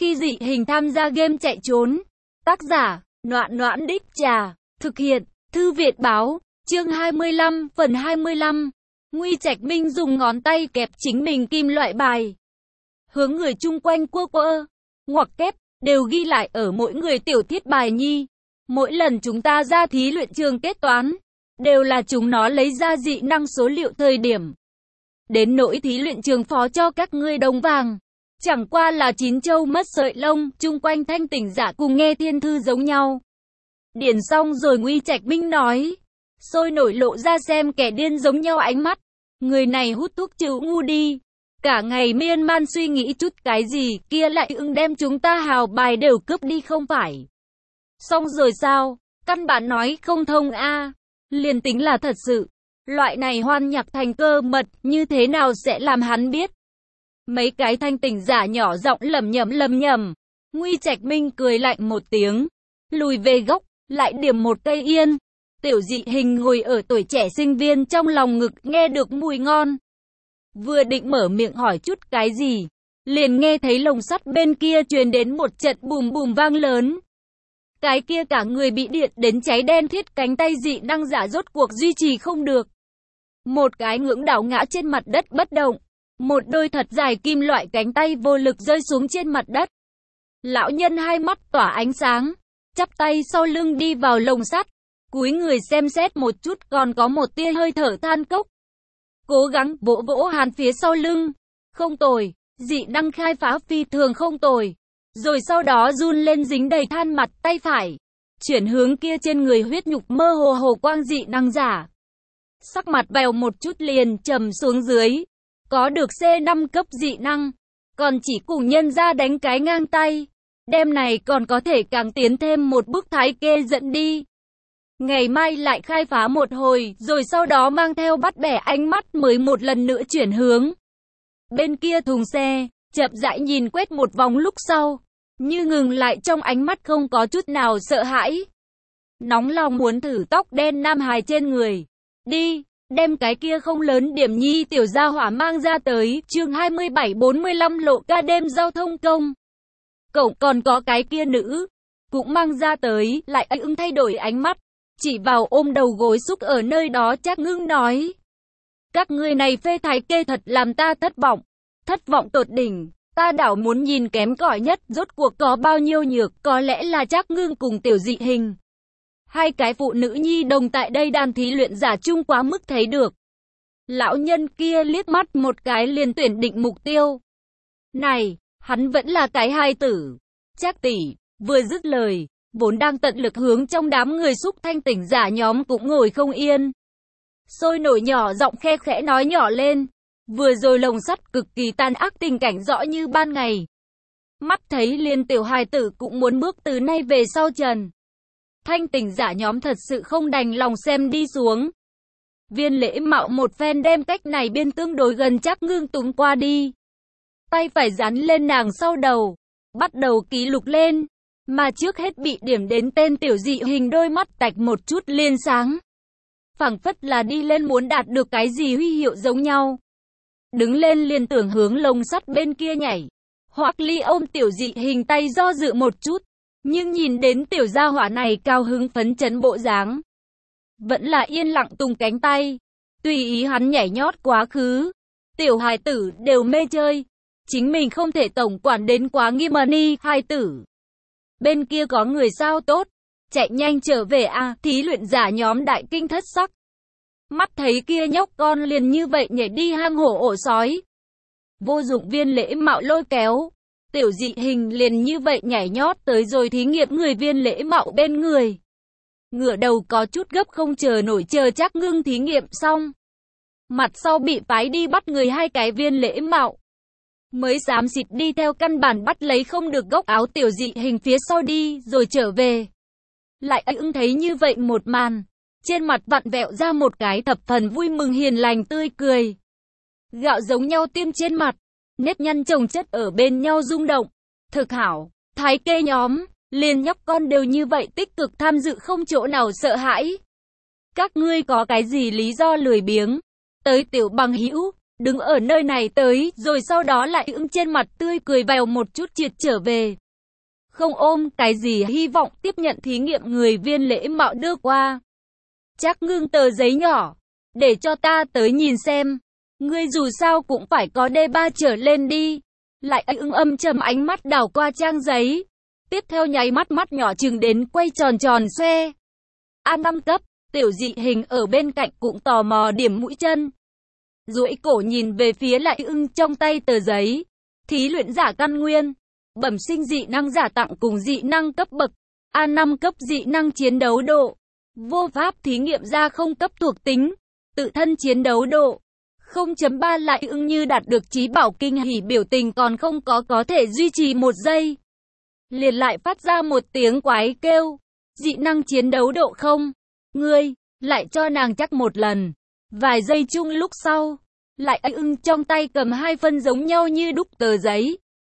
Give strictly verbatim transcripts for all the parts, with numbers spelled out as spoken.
Khi dị hình tham gia game chạy trốn. Tác giả, Noãn Noãn Đích Trà. Thực hiện, Thư Viện Báo. Chương hai mươi lăm, phần hai mươi lăm. Nguy Trạch Minh dùng ngón tay kẹp chính mình kim loại bài. Hướng người chung quanh quơ quơ, ngoặc kép, đều ghi lại ở mỗi người tiểu thiết bài nhi. Mỗi lần chúng ta ra thí luyện trường kết toán, đều là chúng nó lấy ra dị năng số liệu thời điểm. Đến nỗi thí luyện trường phó cho các ngươi đồng vàng. Chẳng qua là chín châu mất sợi lông, chung quanh thanh tỉnh giả cùng nghe thiên thư giống nhau. Điền xong rồi Nguy Trạch Minh nói. Sôi nổi lộ ra xem kẻ điên giống nhau ánh mắt. Người này hút thuốc trừ ngu đi. Cả ngày miên man suy nghĩ chút cái gì, kia lại ưng đem chúng ta hào bài đều cướp đi không phải. Xong rồi sao? Căn bản nói không thông a. À. Liền tính là thật sự. Loại này hoan nhạc thành cơ mật, như thế nào sẽ làm hắn biết? Mấy cái thanh tỉnh giả nhỏ giọng lầm nhầm lầm nhầm. Nguy Trạch Minh cười lạnh một tiếng. Lùi về góc, lại điểm một cây yên. Tiểu dị hình ngồi ở tuổi trẻ sinh viên trong lòng ngực nghe được mùi ngon. Vừa định mở miệng hỏi chút cái gì. Liền nghe thấy lồng sắt bên kia truyền đến một trận bùm bùm vang lớn. Cái kia cả người bị điện đến cháy đen thiết cánh tay dị năng giả rốt cuộc duy trì không được. Một cái ngưỡng đảo ngã trên mặt đất bất động. Một đôi thật dài kim loại cánh tay vô lực rơi xuống trên mặt đất. Lão nhân hai mắt tỏa ánh sáng, chắp tay sau lưng đi vào lồng sắt, cúi người xem xét một chút còn có một tia hơi thở than cốc. Cố gắng vỗ vỗ hàn phía sau lưng. Không tồi, dị năng khai phá phi thường không tồi. Rồi sau đó run lên dính đầy than mặt tay phải. Chuyển hướng kia trên người huyết nhục mơ hồ hồ quang dị năng giả. Sắc mặt bèo một chút liền trầm xuống dưới. Có được C năm cấp dị năng. Còn chỉ cùng nhân ra đánh cái ngang tay. Đêm này còn có thể càng tiến thêm một bước thái kê dẫn đi. Ngày mai lại khai phá một hồi, rồi sau đó mang theo bắt bẻ ánh mắt mới một lần nữa chuyển hướng. Bên kia thùng xe, chậm rãi nhìn quét một vòng lúc sau. Như ngừng lại trong ánh mắt không có chút nào sợ hãi. Nóng lòng muốn thử tóc đen nam hài trên người. Đi, đem cái kia không lớn điểm nhi tiểu gia hỏa mang ra tới. Chương hai mươi bảy bốn mươi lăm lộ ca đêm giao thông công. Cậu còn có cái kia nữ. Cũng mang ra tới, lại ưng thay đổi ánh mắt. Chỉ vào ôm đầu gối xúc ở nơi đó Trác Ngưng nói. Các ngươi này phê thái kê thật làm ta thất vọng. Thất vọng tột đỉnh. Ta đảo muốn nhìn kém cỏi nhất rốt cuộc có bao nhiêu nhược. Có lẽ là Trác Ngưng cùng tiểu dị hình. Hai cái phụ nữ nhi đồng tại đây đàn thí luyện giả chung quá mức thấy được. Lão nhân kia liếc mắt một cái liền tuyển định mục tiêu. Này, hắn vẫn là cái hai tử. Trác tỷ, vừa dứt lời, vốn đang tận lực hướng trong đám người xúc thanh tỉnh giả nhóm cũng ngồi không yên. Sôi nổi nhỏ giọng khe khẽ nói nhỏ lên. Vừa rồi lồng sắt cực kỳ tàn ác tình cảnh rõ như ban ngày. Mắt thấy liền tiểu hài tử cũng muốn bước từ nay về sau trần. Thanh tỉnh giả nhóm thật sự không đành lòng xem đi xuống. Viên Lễ Mạo một phen đem cách này biên tương đối gần Trác Ngưng túm qua đi. Tay phải dán lên nàng sau đầu. Bắt đầu ký lục lên. Mà trước hết bị điểm đến tên tiểu dị hình đôi mắt tạch một chút liên sáng. Phảng phất là đi lên muốn đạt được cái gì huy hiệu giống nhau. Đứng lên liền tưởng hướng lồng sắt bên kia nhảy. Hoắc Ly ôm tiểu dị hình tay do dự một chút. Nhưng nhìn đến tiểu gia hỏa này cao hứng phấn chấn bộ dáng. Vẫn là yên lặng tung cánh tay. Tùy ý hắn nhảy nhót quá khứ. Tiểu hài tử đều mê chơi. Chính mình không thể tổng quản đến quá nghiêm ni hài tử. Bên kia có người sao tốt. Chạy nhanh trở về a à, thí luyện giả nhóm đại kinh thất sắc. Mắt thấy kia nhóc con liền như vậy nhảy đi hang hổ ổ sói. Vô dụng Viên Lễ Mạo lôi kéo. Tiểu dị hình liền như vậy nhảy nhót tới rồi thí nghiệm người Viên Lễ Mạo bên người. Ngửa đầu có chút gấp không chờ nổi chờ Trác Ngưng thí nghiệm xong. Mặt sau bị phái đi bắt người hai cái Viên Lễ Mạo. Mới dám xịt đi theo căn bản bắt lấy không được góc áo tiểu dị hình phía sau đi rồi trở về. Lại ưng thấy như vậy một màn. Trên mặt vặn vẹo ra một cái thập phần vui mừng hiền lành tươi cười. Gạo giống nhau tiêm trên mặt. Nếp nhăn chồng chất ở bên nhau rung động. Thực hảo, thái kê nhóm, liền nhóc con đều như vậy tích cực tham dự không chỗ nào sợ hãi. Các ngươi có cái gì lý do lười biếng? Tới tiểu bằng hữu, đứng ở nơi này tới, rồi sau đó lại ưng trên mặt tươi cười vèo một chút triệt trở về. Không ôm cái gì hy vọng tiếp nhận thí nghiệm người viên lễ mạo đưa qua. Chắc ngưng tờ giấy nhỏ, để cho ta tới nhìn xem. Ngươi dù sao cũng phải có D ba trở lên đi. Lại ưng âm trầm ánh mắt đảo qua trang giấy. Tiếp theo nháy mắt mắt nhỏ trừng đến quay tròn tròn xoe. A năm cấp, Tiểu Dị Hình ở bên cạnh cũng tò mò điểm mũi chân. Duỗi cổ nhìn về phía Lại ưng trong tay tờ giấy. Thí luyện giả căn nguyên. Bẩm sinh dị năng giả tặng cùng dị năng cấp bậc. A năm cấp dị năng chiến đấu độ. Vô pháp thí nghiệm ra không cấp thuộc tính. Tự thân chiến đấu độ. không chấm ba Lại ưng như đạt được trí bảo kinh hỉ biểu tình còn không có có thể duy trì một giây. Liền lại phát ra một tiếng quái kêu. Dị năng chiến đấu độ không. Ngươi, lại cho nàng chắc một lần. Vài giây chung lúc sau. Lại ưng trong tay cầm hai phân giống nhau như đúc tờ giấy.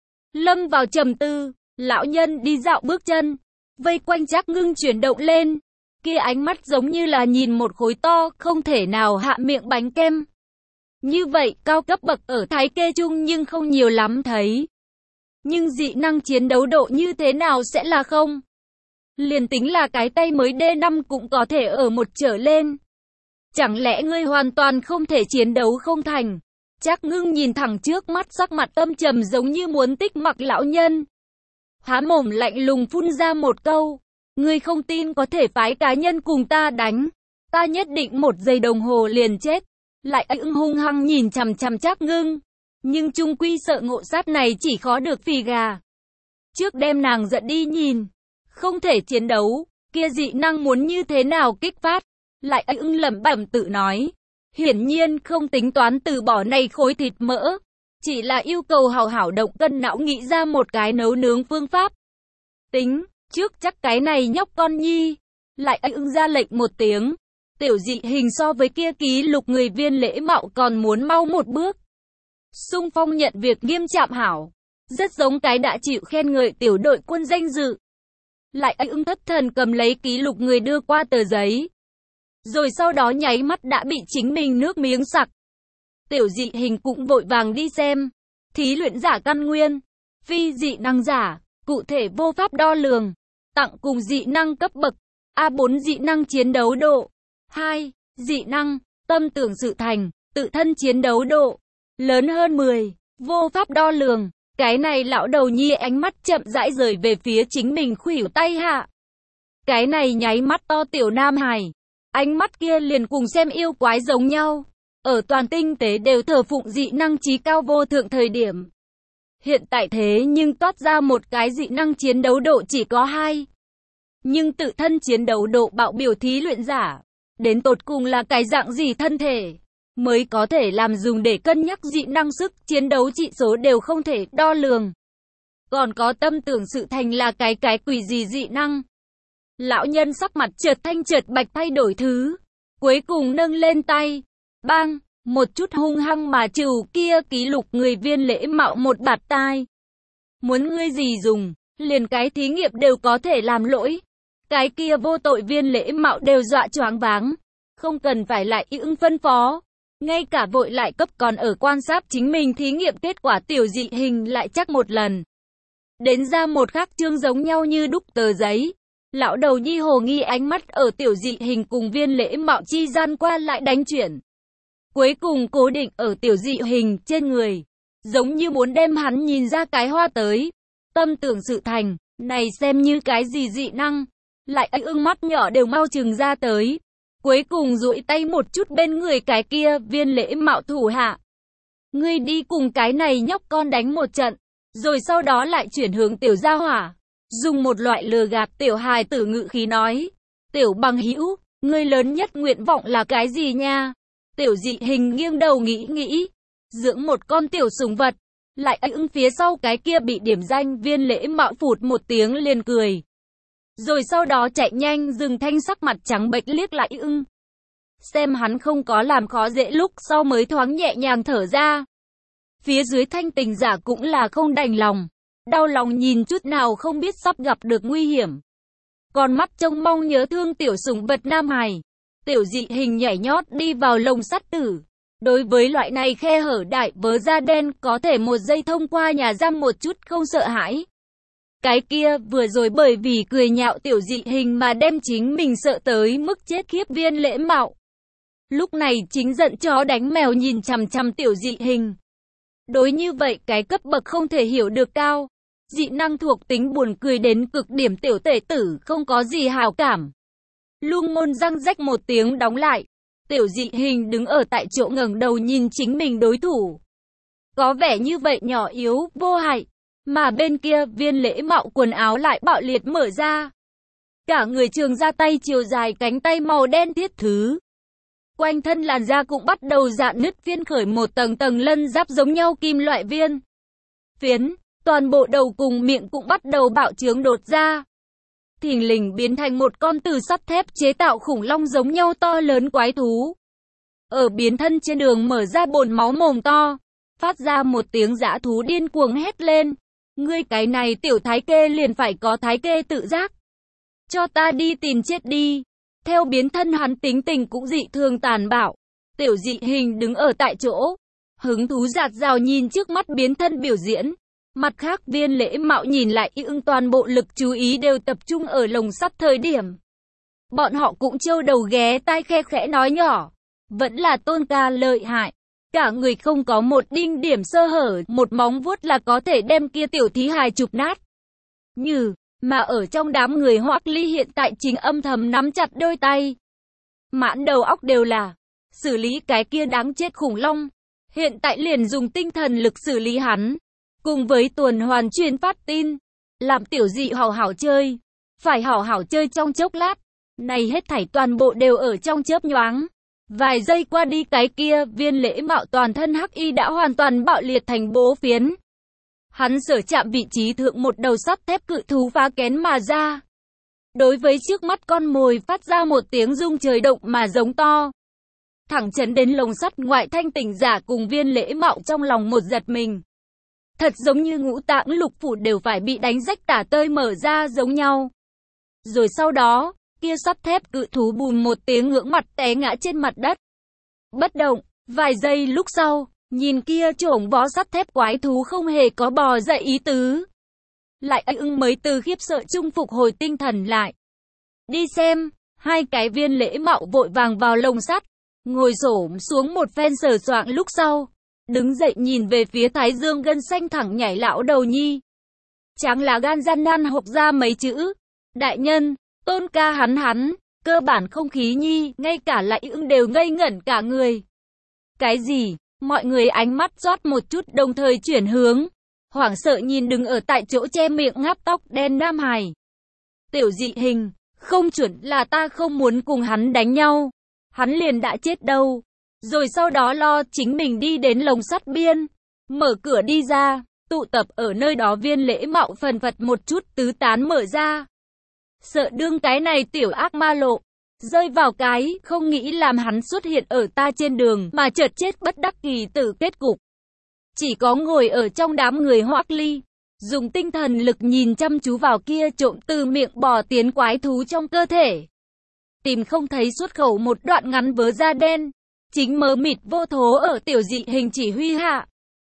Lâm vào trầm tư. Lão nhân đi dạo bước chân. Vây quanh Trác Ngưng chuyển động lên. Kia ánh mắt giống như là nhìn một khối to không thể nào hạ miệng bánh kem. Như vậy cao cấp bậc ở Thái Kê Trung nhưng không nhiều lắm thấy. Nhưng dị năng chiến đấu độ như thế nào sẽ là không? Liền tính là cái tay mới D năm cũng có thể ở một trở lên. Chẳng lẽ ngươi hoàn toàn không thể chiến đấu không thành? Trác Ngưng nhìn thẳng trước mắt sắc mặt âm trầm giống như muốn tích mặc lão nhân. Há mồm lạnh lùng phun ra một câu. Ngươi không tin có thể phái cá nhân cùng ta đánh. Ta nhất định một giây đồng hồ liền chết. Lại ưng hung hăng nhìn chằm chằm Trác Ngưng. Nhưng chung quy sợ ngộ sát này chỉ khó được phì gà. Trước đem nàng giận đi nhìn. Không thể chiến đấu. Kia dị năng muốn như thế nào kích phát. Lại ưng lẩm bẩm tự nói. Hiển nhiên không tính toán từ bỏ này khối thịt mỡ. Chỉ là yêu cầu hào hảo động cân não nghĩ ra một cái nấu nướng phương pháp. Tính, trước chắc cái này nhóc con nhi. Lại ưng ra lệnh một tiếng. Tiểu Dị Hình so với kia ký lục người viên lễ mạo còn muốn mau một bước. Xung phong nhận việc nghiêm chạm hảo. Rất giống cái đã chịu khen ngợi tiểu đội quân danh dự. Lại ưng thất thần cầm lấy ký lục người đưa qua tờ giấy. Rồi sau đó nháy mắt đã bị chính mình nước miếng sặc. Tiểu Dị Hình cũng vội vàng đi xem. Thí luyện giả căn nguyên. Phi dị năng giả. Cụ thể vô pháp đo lường. Tặng cùng dị năng cấp bậc. A bốn dị năng chiến đấu độ. hai. Dị năng. Tâm tưởng sự thành. Tự thân chiến đấu độ. Lớn hơn mười. Vô pháp đo lường. Cái này lão đầu nhi ánh mắt chậm rãi rời về phía chính mình khuỷu tay hạ. Cái này nháy mắt to tiểu nam hài. Ánh mắt kia liền cùng xem yêu quái giống nhau. Ở toàn tinh tế đều thờ phụng dị năng trí cao vô thượng thời điểm. Hiện tại thế nhưng toát ra một cái dị năng chiến đấu độ chỉ có hai. Nhưng tự thân chiến đấu độ bạo biểu thí luyện giả. Đến tột cùng là cái dạng gì thân thể. Mới có thể làm dùng để cân nhắc dị năng sức chiến đấu trị số đều không thể đo lường. Còn có tâm tưởng sự thành là cái cái quỷ gì dị năng. Lão nhân sắc mặt chợt thanh chợt bạch thay đổi thứ. Cuối cùng nâng lên tay. Bang, một chút hung hăng mà trừ kia ký lục người viên lễ mạo một bạt tai. Muốn ngươi gì dùng, liền cái thí nghiệm đều có thể làm lỗi. Cái kia vô tội viên lễ mạo đều dọa choáng váng. Không cần phải lại ưng phân phó. Ngay cả vội lại cấp còn ở quan sát chính mình thí nghiệm kết quả Tiểu Dị Hình lại chắc một lần. Đến ra một khắc chương giống nhau như đúc tờ giấy. Lão đầu nhi hồ nghi ánh mắt ở Tiểu Dị Hình cùng viên lễ mạo chi gian qua lại đánh chuyển. Cuối cùng cố định ở Tiểu Dị Hình trên người. Giống như muốn đem hắn nhìn ra cái hoa tới. Tâm tưởng sự thành, này xem như cái gì dị năng. Lại ưng mắt nhỏ đều mau chừng ra tới. Cuối cùng duỗi tay một chút bên người cái kia viên lễ mạo thủ hạ. Ngươi đi cùng cái này nhóc con đánh một trận. Rồi sau đó lại chuyển hướng Tiểu Gia Hỏa. Dùng một loại lừa gạt tiểu hài tử ngự khí nói. Tiểu bằng hữu, ngươi lớn nhất nguyện vọng là cái gì nha? Tiểu Dị Hình nghiêng đầu nghĩ nghĩ. Dưỡng một con tiểu sủng vật. Lại ưng phía sau cái kia bị điểm danh viên lễ mạo phụt một tiếng liền cười. Rồi sau đó chạy nhanh dừng thanh sắc mặt trắng bệch liếc lại ưng. Xem hắn không có làm khó dễ lúc sau mới thoáng nhẹ nhàng thở ra. Phía dưới thanh tình giả cũng là không đành lòng. Đau lòng nhìn chút nào không biết sắp gặp được nguy hiểm. Còn mắt trông mong nhớ thương tiểu sủng vật nam hài. Tiểu Dị Hình nhảy nhót đi vào lồng sắt tử. Đối với loại này khe hở đại vớ da đen có thể một giây thông qua nhà giam một chút không sợ hãi. Cái kia vừa rồi bởi vì cười nhạo Tiểu Dị Hình mà đem chính mình sợ tới mức chết khiếp Viên Lễ Mạo. Lúc này chính giận chó đánh mèo nhìn chằm chằm Tiểu Dị Hình. Đối như vậy cái cấp bậc không thể hiểu được cao, dị năng thuộc tính buồn cười đến cực điểm tiểu tể tử không có gì hảo cảm. Luông môn răng rách một tiếng đóng lại. Tiểu Dị Hình đứng ở tại chỗ ngẩng đầu nhìn chính mình đối thủ. Có vẻ như vậy nhỏ yếu, vô hại. Mà bên kia Viên Lễ Mạo quần áo lại bạo liệt mở ra. Cả người trường ra tay chiều dài cánh tay màu đen thiết thứ. Quanh thân làn da cũng bắt đầu rạn nứt viên khởi một tầng tầng lân giáp giống nhau kim loại viên. Phiến, toàn bộ đầu cùng miệng cũng bắt đầu bạo trướng đột ra. Thình lình biến thành một con từ sắt thép chế tạo khủng long giống nhau to lớn quái thú. Ở biến thân trên đường mở ra bồn máu mồm to, phát ra một tiếng dã thú điên cuồng hét lên. Ngươi cái này tiểu thái kê liền phải có thái kê tự giác. Cho ta đi tìm chết đi. Theo biến thân hắn tính tình cũng dị thường tàn bạo. Tiểu Dị Hình đứng ở tại chỗ, hứng thú dạt dào nhìn trước mắt biến thân biểu diễn. Mặt khác Viên Lễ Mạo nhìn lại ưng toàn bộ lực chú ý đều tập trung ở lồng sắt thời điểm. Bọn họ cũng trâu đầu ghé tai khe khẽ nói nhỏ. Vẫn là Tôn ca lợi hại. Cả người không có một đinh điểm sơ hở, một móng vuốt là có thể đem kia tiểu thí hài chụp nát. Như, mà ở trong đám người Hoắc Ly hiện tại chính âm thầm nắm chặt đôi tay. Mãn đầu óc đều là, xử lý cái kia đáng chết khủng long. Hiện tại liền dùng tinh thần lực xử lý hắn. Cùng với tuần hoàn truyền phát tin. Làm Tiểu Dị hảo hảo chơi. Phải hảo hảo chơi trong chốc lát. Này hết thảy toàn bộ đều ở trong chớp nhoáng. Vài giây qua đi cái kia Viên Lễ Mạo toàn thân hắc y đã hoàn toàn bạo liệt thành bố phiến. Hắn sở chạm vị trí thượng một đầu sắt thép cự thú phá kén mà ra. Đối với trước mắt con mồi phát ra một tiếng rung trời động mà giống to. Thẳng chấn đến lồng sắt ngoại thanh tỉnh giả cùng Viên Lễ Mạo trong lòng một giật mình. Thật giống như ngũ tạng lục phủ đều phải bị đánh rách tả tơi mở ra giống nhau. Rồi sau đó, kia sắt thép cự thú bùm một tiếng ngưỡng mặt té ngã trên mặt đất. Bất động, vài giây lúc sau, nhìn kia chổng vó sắt thép quái thú không hề có bò dậy ý tứ. Lại ưng mới từ khiếp sợ trung phục hồi tinh thần lại. Đi xem, hai cái Viên Lễ Mạo vội vàng vào lồng sắt, ngồi xổm xuống một phen sờ soạng lúc sau. Đứng dậy nhìn về phía thái dương gân xanh thẳng nhảy lão đầu nhi. Tráng là gan gian nan hộc ra mấy chữ. Đại nhân, Tôn ca hắn hắn, cơ bản không khí nhi, ngay cả lại ưng đều ngây ngẩn cả người. Cái gì? Mọi người ánh mắt rót một chút đồng thời chuyển hướng. Hoảng sợ nhìn đứng ở tại chỗ che miệng ngáp tóc đen Nam Hải. Tiểu Dị Hình, không chuẩn là ta không muốn cùng hắn đánh nhau. Hắn liền đã chết đâu. Rồi sau đó lo chính mình đi đến lồng sắt biên. Mở cửa đi ra, tụ tập ở nơi đó Viên Lễ Mạo phần phật một chút tứ tán mở ra. Sợ đương cái này tiểu ác ma lộ. Rơi vào cái, không nghĩ làm hắn xuất hiện ở ta trên đường mà chợt chết bất đắc kỳ tử kết cục. Chỉ có ngồi ở trong đám người Hoắc Ly. Dùng tinh thần lực nhìn chăm chú vào kia trộm từ miệng bò tiến quái thú trong cơ thể. Tìm không thấy xuất khẩu một đoạn ngắn vớ da đen. Chính mờ mịt vô thố ở Tiểu Dị Hình chỉ huy hạ.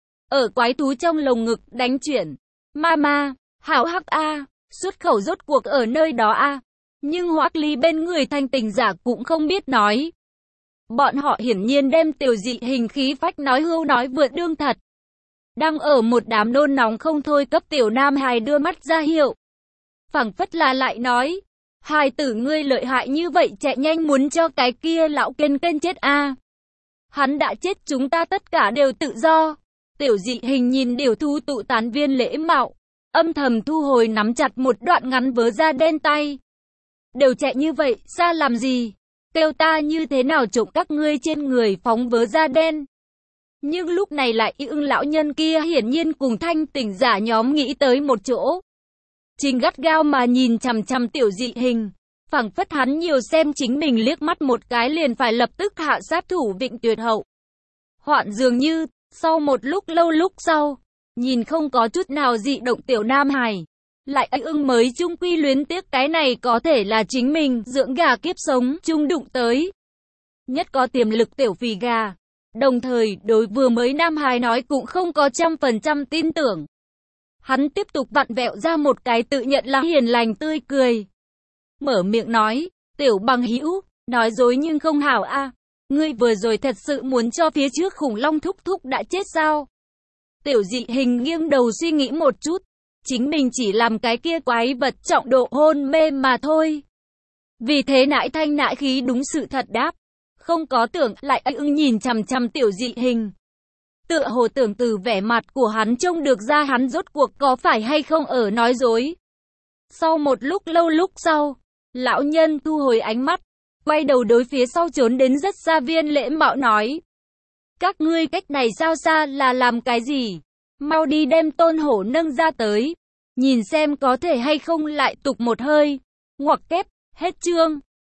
Ở quái thú trong lồng ngực đánh chuyển. Mama, hảo hắc a, xuất khẩu rốt cuộc ở nơi đó a. Nhưng Hoắc Ly bên người thanh tình giả cũng không biết nói. Bọn họ hiển nhiên đem Tiểu Dị Hình khí phách nói hưu nói vượt đương thật. Đang ở một đám nôn nóng không thôi cấp tiểu nam hài đưa mắt ra hiệu. Phảng phất là lại nói. Hài tử ngươi lợi hại như vậy chạy nhanh muốn cho cái kia lão kên kên chết a. Hắn đã chết chúng ta tất cả đều tự do. Tiểu Dị Hình nhìn điều thu tụ tán Viên Lễ Mạo. Âm thầm thu hồi nắm chặt một đoạn ngắn vớ da đen tay. Đều chạy như vậy, xa làm gì? Kêu ta như thế nào trộm các ngươi trên người phóng vớ da đen? Nhưng lúc này lại ưng lão nhân kia hiển nhiên cùng thanh tỉnh giả nhóm nghĩ tới một chỗ. Trình gắt gao mà nhìn chằm chằm Tiểu Dị Hình. Phảng phất hắn nhiều xem chính mình liếc mắt một cái liền phải lập tức hạ sát thủ Vịnh Tuyệt Hậu. Hoạn dường như, sau một lúc lâu lúc sau, nhìn không có chút nào dị động tiểu nam hài. Lại anh ưng mới chung quy luyến tiếc cái này có thể là chính mình dưỡng gà kiếp sống chung đụng tới. Nhất có tiềm lực tiểu phì gà. Đồng thời, đối vừa mới Nam Hải nói cũng không có trăm phần trăm tin tưởng. Hắn tiếp tục vặn vẹo ra một cái tự nhận là hiền lành tươi cười. Mở miệng nói, Tiểu bằng hữu, nói dối nhưng không hảo a. Ngươi vừa rồi thật sự muốn cho phía trước khủng long thúc thúc đã chết sao? Tiểu dị hình nghiêng đầu suy nghĩ một chút. Chính mình chỉ làm cái kia quái vật trọng độ hôn mê mà thôi. Vì thế nại thanh nại khí đúng sự thật đáp. Không có tưởng lại ưng nhìn chằm chằm tiểu dị hình. Tựa hồ tưởng từ vẻ mặt của hắn trông được ra hắn rốt cuộc có phải hay không ở nói dối. Sau một lúc lâu lúc sau, lão nhân thu hồi ánh mắt, quay đầu đối phía sau trốn đến rất xa Viên Lễ Mạo nói. Các ngươi cách này sao xa là làm cái gì? Mau đi đem Tôn Hổ nâng ra tới. Nhìn xem có thể hay không lại tục một hơi. Ngoặc kép, hết chương.